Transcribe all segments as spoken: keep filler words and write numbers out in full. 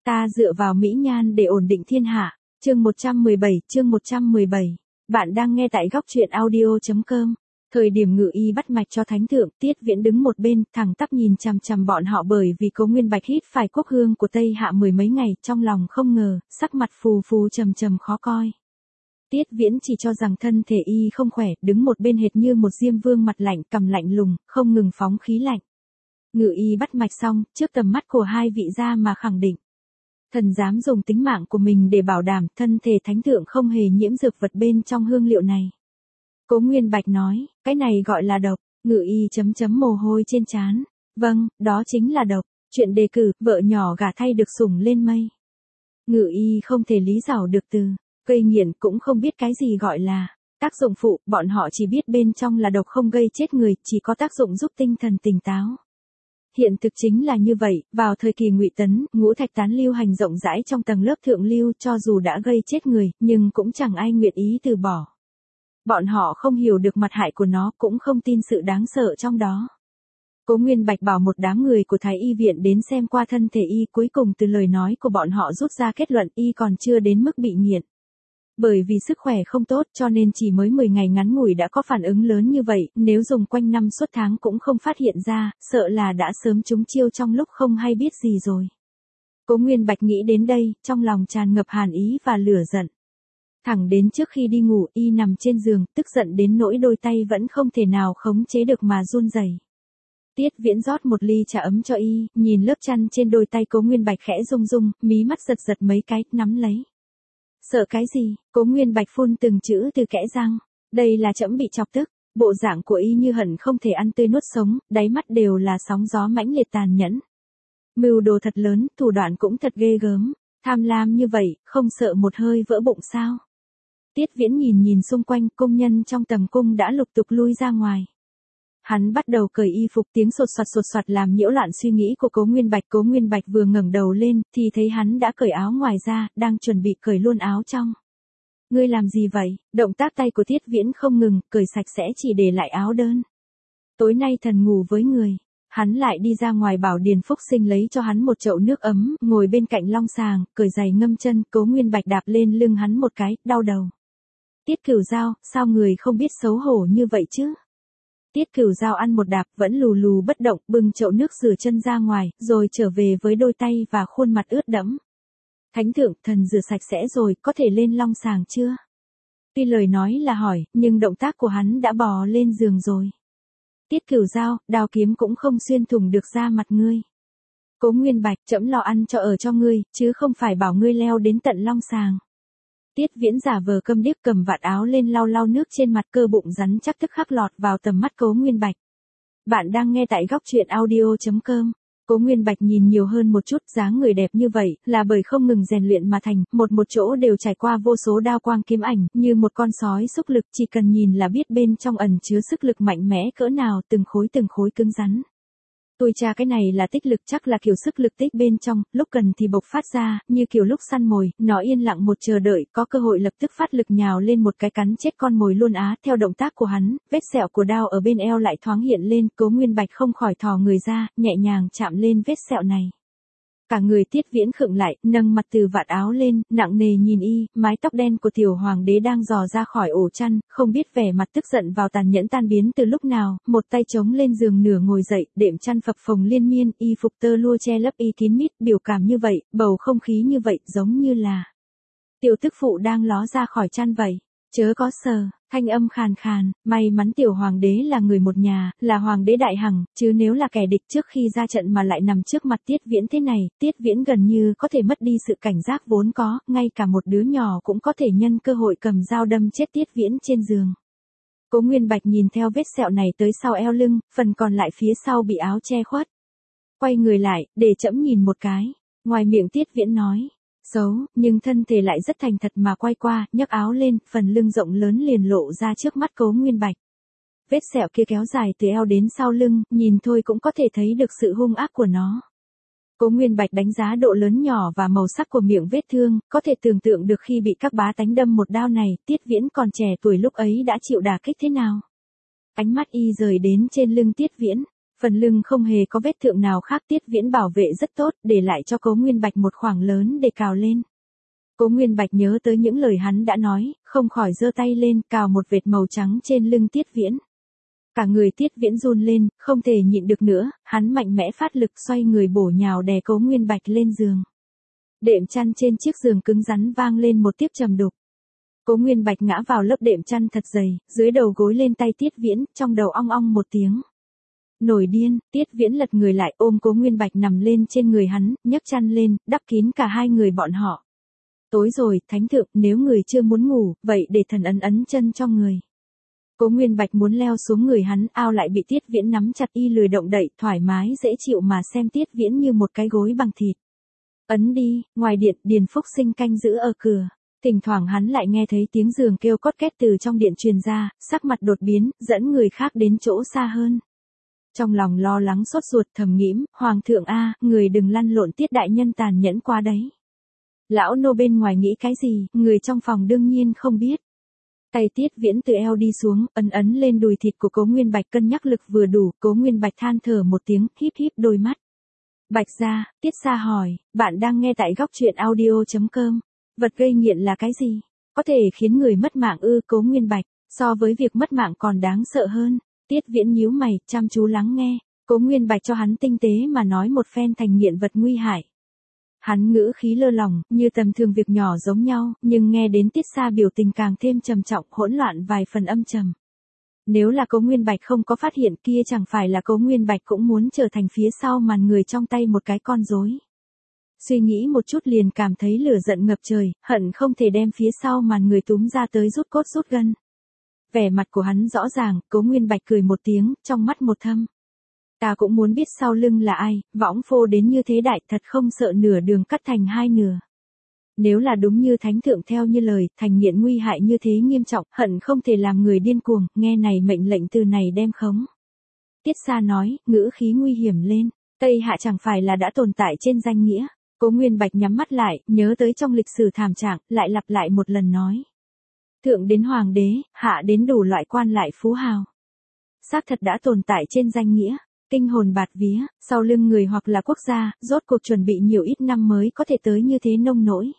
Ta dựa vào mỹ nhan để ổn định thiên hạ. Chương một trăm mười bảy, chương một trăm mười bảy. Bạn đang nghe tại góc truyện audio chấm com. Thời điểm Ngự Y bắt mạch cho thánh thượng, Tiết Viễn đứng một bên, thẳng tắp nhìn chằm chằm bọn họ, bởi vì Cố Nguyên Bạch hít phải quốc hương của Tây Hạ mười mấy ngày, trong lòng không ngờ, sắc mặt phù phù trầm trầm khó coi. Tiết Viễn chỉ cho rằng thân thể y không khỏe, đứng một bên hệt như một diêm vương mặt lạnh, cằm lạnh lùng, không ngừng phóng khí lạnh. Ngự Y bắt mạch xong, trước tầm mắt của hai vị gia mà khẳng định. Thần dám dùng tính mạng của mình để bảo đảm thân thể thánh thượng không hề nhiễm dược vật bên trong hương liệu này. Cố Nguyên Bạch nói, cái này gọi là độc. Ngự Y chấm chấm mồ hôi trên trán. Vâng, đó chính là độc. Chuyện đề cử, vợ nhỏ gả thay được sủng lên mây. Ngự Y không thể lý giải được từ gây nghiện, cũng không biết cái gì gọi là tác dụng phụ, bọn họ chỉ biết bên trong là độc không gây chết người, chỉ có tác dụng giúp tinh thần tỉnh táo. Hiện thực chính là như vậy, vào thời kỳ Ngụy Tấn, ngũ thạch tán lưu hành rộng rãi trong tầng lớp thượng lưu, cho dù đã gây chết người, nhưng cũng chẳng ai nguyện ý từ bỏ. Bọn họ không hiểu được mặt hại của nó, cũng không tin sự đáng sợ trong đó. Cố Nguyên Bạch bảo một đám người của Thái Y viện đến xem qua thân thể y, cuối cùng từ lời nói của bọn họ rút ra kết luận y còn chưa đến mức bị nghiện. Bởi vì sức khỏe không tốt cho nên chỉ mới mười ngày ngắn ngủi đã có phản ứng lớn như vậy, nếu dùng quanh năm suốt tháng cũng không phát hiện ra, sợ là đã sớm trúng chiêu trong lúc không hay biết gì rồi. Cố Nguyên Bạch nghĩ đến đây, trong lòng tràn ngập hàn ý và lửa giận. Thẳng đến trước khi đi ngủ, y nằm trên giường, tức giận đến nỗi đôi tay vẫn không thể nào khống chế được mà run rẩy. Tiết Viễn rót một ly trà ấm cho y, nhìn lớp chăn trên đôi tay Cố Nguyên Bạch khẽ rung rung, mí mắt giật giật mấy cái, nắm lấy. Sợ cái gì? Cố Nguyên Bạch phun từng chữ từ kẽ răng. Đây là trẫm bị chọc tức. Bộ dạng của y như hận không thể ăn tươi nuốt sống, đáy mắt đều là sóng gió mãnh liệt tàn nhẫn. Mưu đồ thật lớn, thủ đoạn cũng thật ghê gớm. Tham lam như vậy, không sợ một hơi vỡ bụng sao? Tiết Viễn nhìn nhìn xung quanh, công nhân trong tầm cung đã lục tục lui ra ngoài. Hắn bắt đầu cởi y phục, tiếng sột soạt sột soạt làm nhiễu loạn suy nghĩ của Cố Nguyên Bạch. Cố Nguyên Bạch vừa ngẩng đầu lên, thì thấy hắn đã cởi áo ngoài ra, đang chuẩn bị cởi luôn áo trong. Ngươi làm gì vậy? Động tác tay của Tiết Viễn không ngừng, cởi sạch sẽ chỉ để lại áo đơn. Tối nay thần ngủ với người. Hắn lại đi ra ngoài bảo Điền Phúc Sinh lấy cho hắn một chậu nước ấm, ngồi bên cạnh long sàng, cởi giày ngâm chân. Cố Nguyên Bạch đạp lên lưng hắn một cái, đau đầu. Tiết Cửu Giao, sao người không biết xấu hổ như vậy chứ? Tiết Cửu Giao ăn một đạp, vẫn lù lù bất động, bưng chậu nước rửa chân ra ngoài, rồi trở về với đôi tay và khuôn mặt ướt đẫm. Thánh thượng, thần rửa sạch sẽ rồi, có thể lên long sàng chưa? Tuy lời nói là hỏi, nhưng động tác của hắn đã bò lên giường rồi. Tiết Cửu Giao, đao kiếm cũng không xuyên thủng được da mặt ngươi. Cố Nguyên Bạch, trẫm lo ăn cho ở cho ngươi, chứ không phải bảo ngươi leo đến tận long sàng. Tiết Viễn giả vờ câm điếc, cầm vạt áo lên lau lau nước trên mặt, cơ bụng rắn chắc tức khắc lọt vào tầm mắt Cố Nguyên Bạch. Bạn đang nghe tại góc truyện audio chấm com. Cố Nguyên Bạch nhìn nhiều hơn một chút, dáng người đẹp như vậy, là bởi không ngừng rèn luyện mà thành, một một chỗ đều trải qua vô số đao quang kiếm ảnh, như một con sói xúc lực, chỉ cần nhìn là biết bên trong ẩn chứa sức lực mạnh mẽ cỡ nào, từng khối từng khối cứng rắn. Tôi cha cái này là tích lực, chắc là kiểu sức lực tích bên trong, lúc cần thì bộc phát ra, như kiểu lúc săn mồi, nó yên lặng một chờ đợi, có cơ hội lập tức phát lực nhào lên một cái cắn chết con mồi luôn á. Theo động tác của hắn, vết sẹo của đao ở bên eo lại thoáng hiện lên, Cố Nguyên Bạch không khỏi thò người ra, nhẹ nhàng chạm lên vết sẹo này. Cả người Tiết Viễn khựng lại, nâng mặt từ vạt áo lên, nặng nề nhìn y, mái tóc đen của tiểu hoàng đế đang dò ra khỏi ổ chăn, không biết vẻ mặt tức giận vào tàn nhẫn tan biến từ lúc nào, một tay chống lên giường nửa ngồi dậy, đệm chăn phập phồng liên miên, y phục tơ lụa che lấp y kín mít, biểu cảm như vậy, bầu không khí như vậy, giống như là tiểu tức phụ đang ló ra khỏi chăn vậy. Chớ có sờ, thanh âm khàn khàn, may mắn tiểu hoàng đế là người một nhà, là hoàng đế đại hằng, chứ nếu là kẻ địch trước khi ra trận mà lại nằm trước mặt Tiết Viễn thế này, Tiết Viễn gần như có thể mất đi sự cảnh giác vốn có, ngay cả một đứa nhỏ cũng có thể nhân cơ hội cầm dao đâm chết Tiết Viễn trên giường. Cố Nguyên Bạch nhìn theo vết sẹo này tới sau eo lưng, phần còn lại phía sau bị áo che khuất. Quay người lại, để trẫm nhìn một cái, ngoài miệng Tiết Viễn nói. Xấu, nhưng thân thể lại rất thành thật mà quay qua, nhấc áo lên, phần lưng rộng lớn liền lộ ra trước mắt Cố Nguyên Bạch. Vết sẹo kia kéo dài từ eo đến sau lưng, nhìn thôi cũng có thể thấy được sự hung ác của nó. Cố Nguyên Bạch đánh giá độ lớn nhỏ và màu sắc của miệng vết thương, có thể tưởng tượng được khi bị các bá tánh đâm một đao này, Tiết Viễn còn trẻ tuổi lúc ấy đã chịu đả kích thế nào. Ánh mắt y rời đến trên lưng Tiết Viễn. Phần lưng không hề có vết thượng nào khác, Tiết Viễn bảo vệ rất tốt, để lại cho Cố Nguyên Bạch một khoảng lớn để cào lên. Cố Nguyên Bạch nhớ tới những lời hắn đã nói, không khỏi giơ tay lên, cào một vệt màu trắng trên lưng Tiết Viễn. Cả người Tiết Viễn run lên, không thể nhịn được nữa, hắn mạnh mẽ phát lực xoay người bổ nhào đè Cố Nguyên Bạch lên giường. Đệm chăn trên chiếc giường cứng rắn vang lên một tiếp trầm đục. Cố Nguyên Bạch ngã vào lớp đệm chăn thật dày, dưới đầu gối lên tay Tiết Viễn, trong đầu ong ong một tiếng. Nổi điên, Tiết Viễn lật người lại ôm Cố Nguyên Bạch nằm lên trên người hắn, nhấc chăn lên, đắp kín cả hai người bọn họ. Tối rồi, thánh thượng, nếu người chưa muốn ngủ, vậy để thần ấn ấn chân cho người. Cố Nguyên Bạch muốn leo xuống người hắn, ao lại bị Tiết Viễn nắm chặt, y lười động đậy, thoải mái dễ chịu mà xem Tiết Viễn như một cái gối bằng thịt. Ấn đi, ngoài điện, Điền Phúc Sinh canh giữ ở cửa. Thỉnh thoảng hắn lại nghe thấy tiếng giường kêu cót két từ trong điện truyền ra, sắc mặt đột biến, dẫn người khác đến chỗ xa hơn. Trong lòng lo lắng sốt ruột thầm nghiễm, Hoàng thượng a, người đừng lăn lộn, Tiết đại nhân tàn nhẫn quá đấy. Lão nô bên ngoài nghĩ cái gì, người trong phòng đương nhiên không biết. Tay Tiết Viễn từ eo đi xuống, ấn ấn lên đùi thịt của Cố Nguyên Bạch, cân nhắc lực vừa đủ, Cố Nguyên Bạch than thở một tiếng, híp híp đôi mắt. Bạch gia, Tiết Sa hỏi, bạn đang nghe tại góc truyện audio chấm com. Vật gây nghiện là cái gì? Có thể khiến người mất mạng ư? Cố Nguyên Bạch, so với việc mất mạng còn đáng sợ hơn. Tiết Viễn nhíu mày, chăm chú lắng nghe. Cố Nguyên Bạch cho hắn tinh tế mà nói một phen thành nghiện vật nguy hại. Hắn ngữ khí lơ lỏng, như tầm thường việc nhỏ giống nhau, nhưng nghe đến Tiết Sa biểu tình càng thêm trầm trọng, hỗn loạn vài phần âm trầm. Nếu là Cố Nguyên Bạch không có phát hiện kia, chẳng phải là Cố Nguyên Bạch cũng muốn trở thành phía sau màn người trong tay một cái con rối. Suy nghĩ một chút liền cảm thấy lửa giận ngập trời, hận không thể đem phía sau màn người túm ra tới rút cốt rút gân. Vẻ mặt của hắn rõ ràng, Cố Nguyên Bạch cười một tiếng, trong mắt một thâm. Ta cũng muốn biết sau lưng là ai, võng phô đến như thế đại, thật không sợ nửa đường cắt thành hai nửa. Nếu là đúng như thánh thượng theo như lời, thành nghiện nguy hại như thế nghiêm trọng, hận không thể làm người điên cuồng, nghe này mệnh lệnh từ này đem khống. Tiết Sa nói, ngữ khí nguy hiểm lên, Tây Hạ chẳng phải là đã tồn tại trên danh nghĩa. Cố Nguyên Bạch nhắm mắt lại, nhớ tới trong lịch sử thảm trạng, lại lặp lại một lần nói. Thượng đến hoàng đế, hạ đến đủ loại quan lại phú hào. Xác thật đã tồn tại trên danh nghĩa, kinh hồn bạt vía, sau lưng người hoặc là quốc gia, rốt cuộc chuẩn bị nhiều ít năm mới có thể tới như thế nông nỗi.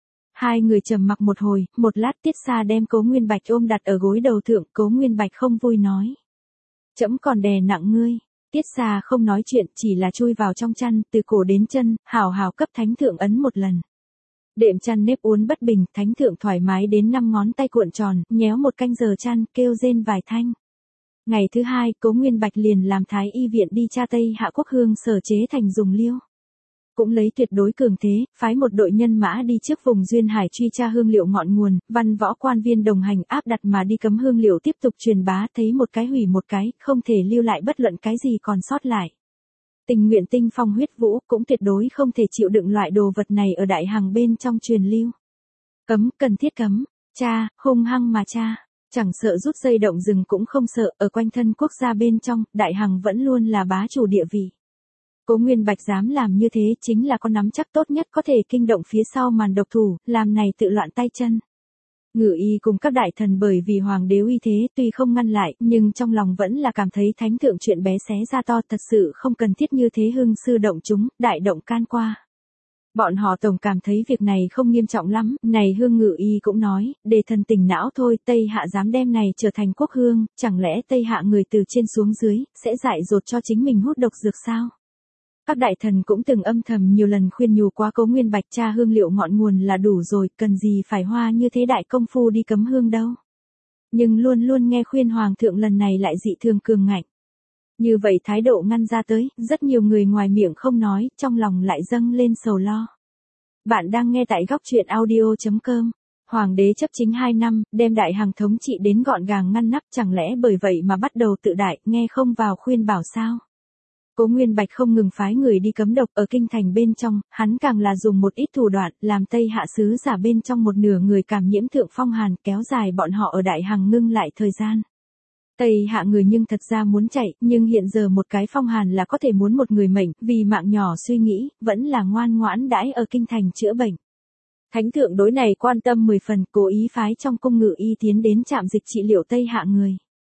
Hai người trầm mặc một hồi, một lát Tiết Sa đem Cố Nguyên Bạch ôm đặt ở gối đầu thượng, Cố Nguyên Bạch không vui nói. Trẫm còn đè nặng ngươi. Tiết Sa không nói chuyện, chỉ là chui vào trong chăn, từ cổ đến chân, hào hào cấp thánh thượng ấn một lần. Đệm chăn nếp uốn bất bình, thánh thượng thoải mái đến năm ngón tay cuộn tròn, nhéo một canh giờ chăn, kêu rên vài thanh. Ngày thứ hai, Cố Nguyên Bạch liền làm thái y viện đi tra Tây Hạ quốc hương sở chế thành dùng liêu. Cũng lấy tuyệt đối cường thế, phái một đội nhân mã đi trước vùng duyên hải truy tra hương liệu ngọn nguồn, văn võ quan viên đồng hành áp đặt mà đi cấm hương liệu tiếp tục truyền bá, thấy một cái hủy một cái, không thể lưu lại bất luận cái gì còn sót lại. Tình nguyện tinh phong huyết vũ, cũng tuyệt đối không thể chịu đựng loại đồ vật này ở đại hằng bên trong truyền lưu. Cấm, cần thiết cấm, cha, hung hăng mà cha, chẳng sợ rút dây động rừng cũng không sợ, ở quanh thân quốc gia bên trong, đại hằng vẫn luôn là bá chủ địa vị. Cố Nguyên Bạch dám làm như thế chính là có nắm chắc tốt nhất có thể kinh động phía sau màn độc thủ, làm này tự loạn tay chân. Ngự y cùng các đại thần bởi vì hoàng đế uy thế tuy không ngăn lại, nhưng trong lòng vẫn là cảm thấy thánh thượng chuyện bé xé ra to, thật sự không cần thiết như thế, hưng sư động chúng, đại động can qua. Bọn họ tổng cảm thấy việc này không nghiêm trọng lắm, này hương ngự y cũng nói, để thần tỉnh não thôi, Tây Hạ dám đem này trở thành quốc hương, chẳng lẽ Tây Hạ người từ trên xuống dưới, sẽ dại dột cho chính mình hút độc dược sao? Các đại thần cũng từng âm thầm nhiều lần khuyên nhủ qua Cố Nguyên Bạch, tra hương liệu ngọn nguồn là đủ rồi, cần gì phải hoa như thế đại công phu đi cấm hương đâu. Nhưng luôn luôn nghe khuyên hoàng thượng lần này lại dị thường cường ngạnh. Như vậy thái độ ngăn ra tới, rất nhiều người ngoài miệng không nói, trong lòng lại dâng lên sầu lo. Bạn đang nghe tại góc truyện audio chấm com. Hoàng đế chấp chính hai năm, đem đại hằng thống trị đến gọn gàng ngăn nắp, chẳng lẽ bởi vậy mà bắt đầu tự đại, nghe không vào khuyên bảo sao? Cố Nguyên Bạch không ngừng phái người đi cấm độc ở kinh thành bên trong, hắn càng là dùng một ít thủ đoạn, làm Tây Hạ sứ giả bên trong một nửa người cảm nhiễm thượng phong hàn, kéo dài bọn họ ở đại hằng ngưng lại thời gian. Tây Hạ người nhưng thật ra muốn chạy, nhưng hiện giờ một cái phong hàn là có thể muốn một người mệnh, vì mạng nhỏ suy nghĩ, vẫn là ngoan ngoãn đãi ở kinh thành chữa bệnh. Thánh thượng đối này quan tâm mười phần, cố ý phái trong cung ngự y tiến đến trạm dịch trị liệu Tây Hạ người.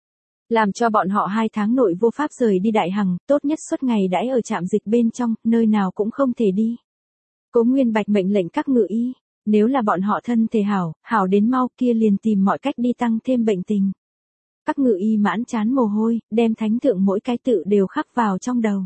Làm cho bọn họ hai tháng nội vô pháp rời đi Đại Hằng, tốt nhất suốt ngày đãi ở trạm dịch bên trong, nơi nào cũng không thể đi. Cố Nguyên Bạch mệnh lệnh các ngự y, nếu là bọn họ thân thể hảo, hảo đến mau kia liền tìm mọi cách đi tăng thêm bệnh tình. Các ngự y mãn chán mồ hôi, đem thánh thượng mỗi cái tự đều khắc vào trong đầu.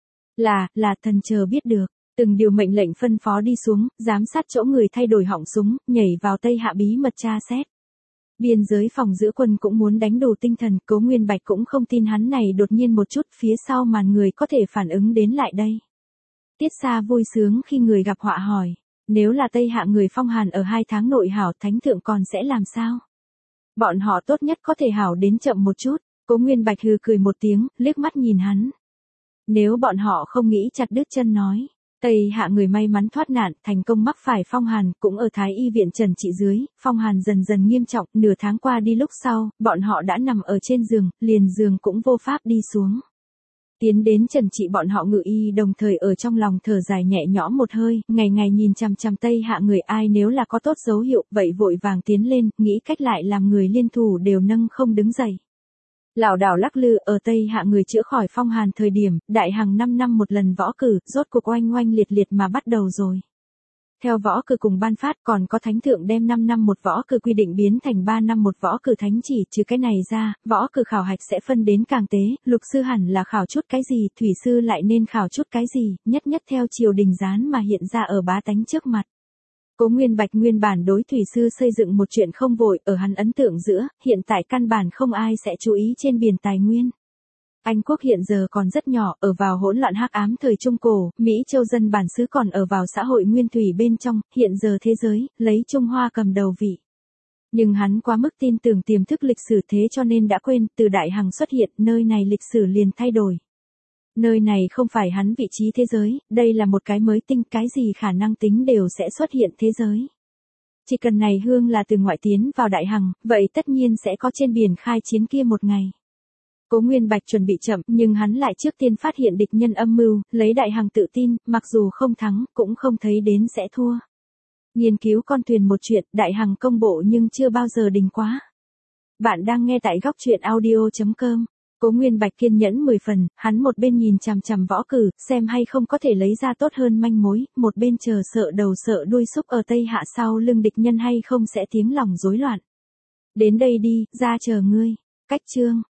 Là, là thần chờ biết được, từng điều mệnh lệnh phân phó đi xuống, giám sát chỗ người thay đổi họng súng, nhảy vào Tây Hạ bí mật tra xét. Biên giới phòng giữ quân cũng muốn đánh đủ tinh thần, Cố Nguyên Bạch cũng không tin hắn này đột nhiên một chút phía sau màn người có thể phản ứng đến lại đây. Tiết Sa vui sướng khi người gặp họa hỏi, nếu là Tây Hạ người phong hàn ở hai tháng nội hảo thánh thượng còn sẽ làm sao? Bọn họ tốt nhất có thể hảo đến chậm một chút, Cố Nguyên Bạch hừ cười một tiếng, liếc mắt nhìn hắn. Nếu bọn họ không nghĩ chặt đứt chân nói, Tây Hạ người may mắn thoát nạn, thành công mắc phải phong hàn, cũng ở Thái Y viện trần trị dưới, phong hàn dần dần nghiêm trọng, nửa tháng qua đi lúc sau, bọn họ đã nằm ở trên giường, liền giường cũng vô pháp đi xuống. Tiến đến trần trị bọn họ ngự y đồng thời ở trong lòng thở dài nhẹ nhõm một hơi, ngày ngày nhìn chằm chằm Tây Hạ người ai nếu là có tốt dấu hiệu, vậy vội vàng tiến lên, nghĩ cách lại làm người liên thủ đều nâng không đứng dậy. Lảo đảo lắc lư ở Tây Hạ người chữa khỏi phong hàn thời điểm, Đại Hằng năm năm một lần võ cử, rốt cuộc oanh oanh liệt liệt mà bắt đầu rồi. Theo võ cử cùng ban phát còn có thánh thượng đem năm năm một võ cử quy định biến thành ba năm một võ cử thánh chỉ, trừ cái này ra, võ cử khảo hạch sẽ phân đến càng tế, lục sư hẳn là khảo chút cái gì, thủy sư lại nên khảo chút cái gì, nhất nhất theo triều đình gián mà hiện ra ở bá tánh trước mặt. Cố Nguyên Bạch nguyên bản đối thủy sư xây dựng một chuyện không vội, ở hắn ấn tượng giữa, hiện tại căn bản không ai sẽ chú ý trên biển tài nguyên. Anh quốc hiện giờ còn rất nhỏ, ở vào hỗn loạn hắc ám thời Trung Cổ, Mỹ châu dân bản xứ còn ở vào xã hội nguyên thủy bên trong, hiện giờ thế giới, lấy Trung Hoa cầm đầu vị. Nhưng hắn quá mức tin tưởng tiềm thức lịch sử thế cho nên đã quên, từ Đại Hằng xuất hiện, nơi này lịch sử liền thay đổi. Nơi này không phải hắn vị trí thế giới, đây là một cái mới tinh, cái gì khả năng tính đều sẽ xuất hiện thế giới. Chỉ cần này hương là từ ngoại tiến vào Đại Hằng, vậy tất nhiên sẽ có trên biển khai chiến kia một ngày. Cố Nguyên Bạch chuẩn bị chậm, nhưng hắn lại trước tiên phát hiện địch nhân âm mưu, lấy Đại Hằng tự tin, mặc dù không thắng, cũng không thấy đến sẽ thua. Nghiên cứu con thuyền một chuyện, Đại Hằng công bộ nhưng chưa bao giờ đình quá. Bạn đang nghe tại góc truyện audio chấm com. Cố Nguyên Bạch kiên nhẫn mười phần, hắn một bên nhìn chằm chằm võ cử, xem hay không có thể lấy ra tốt hơn manh mối, một bên chờ sợ đầu sợ đuôi xúc ở Tây Hạ sau lưng địch nhân hay không sẽ tiếng lòng rối loạn. Đến đây đi, ra chờ ngươi. Cách chương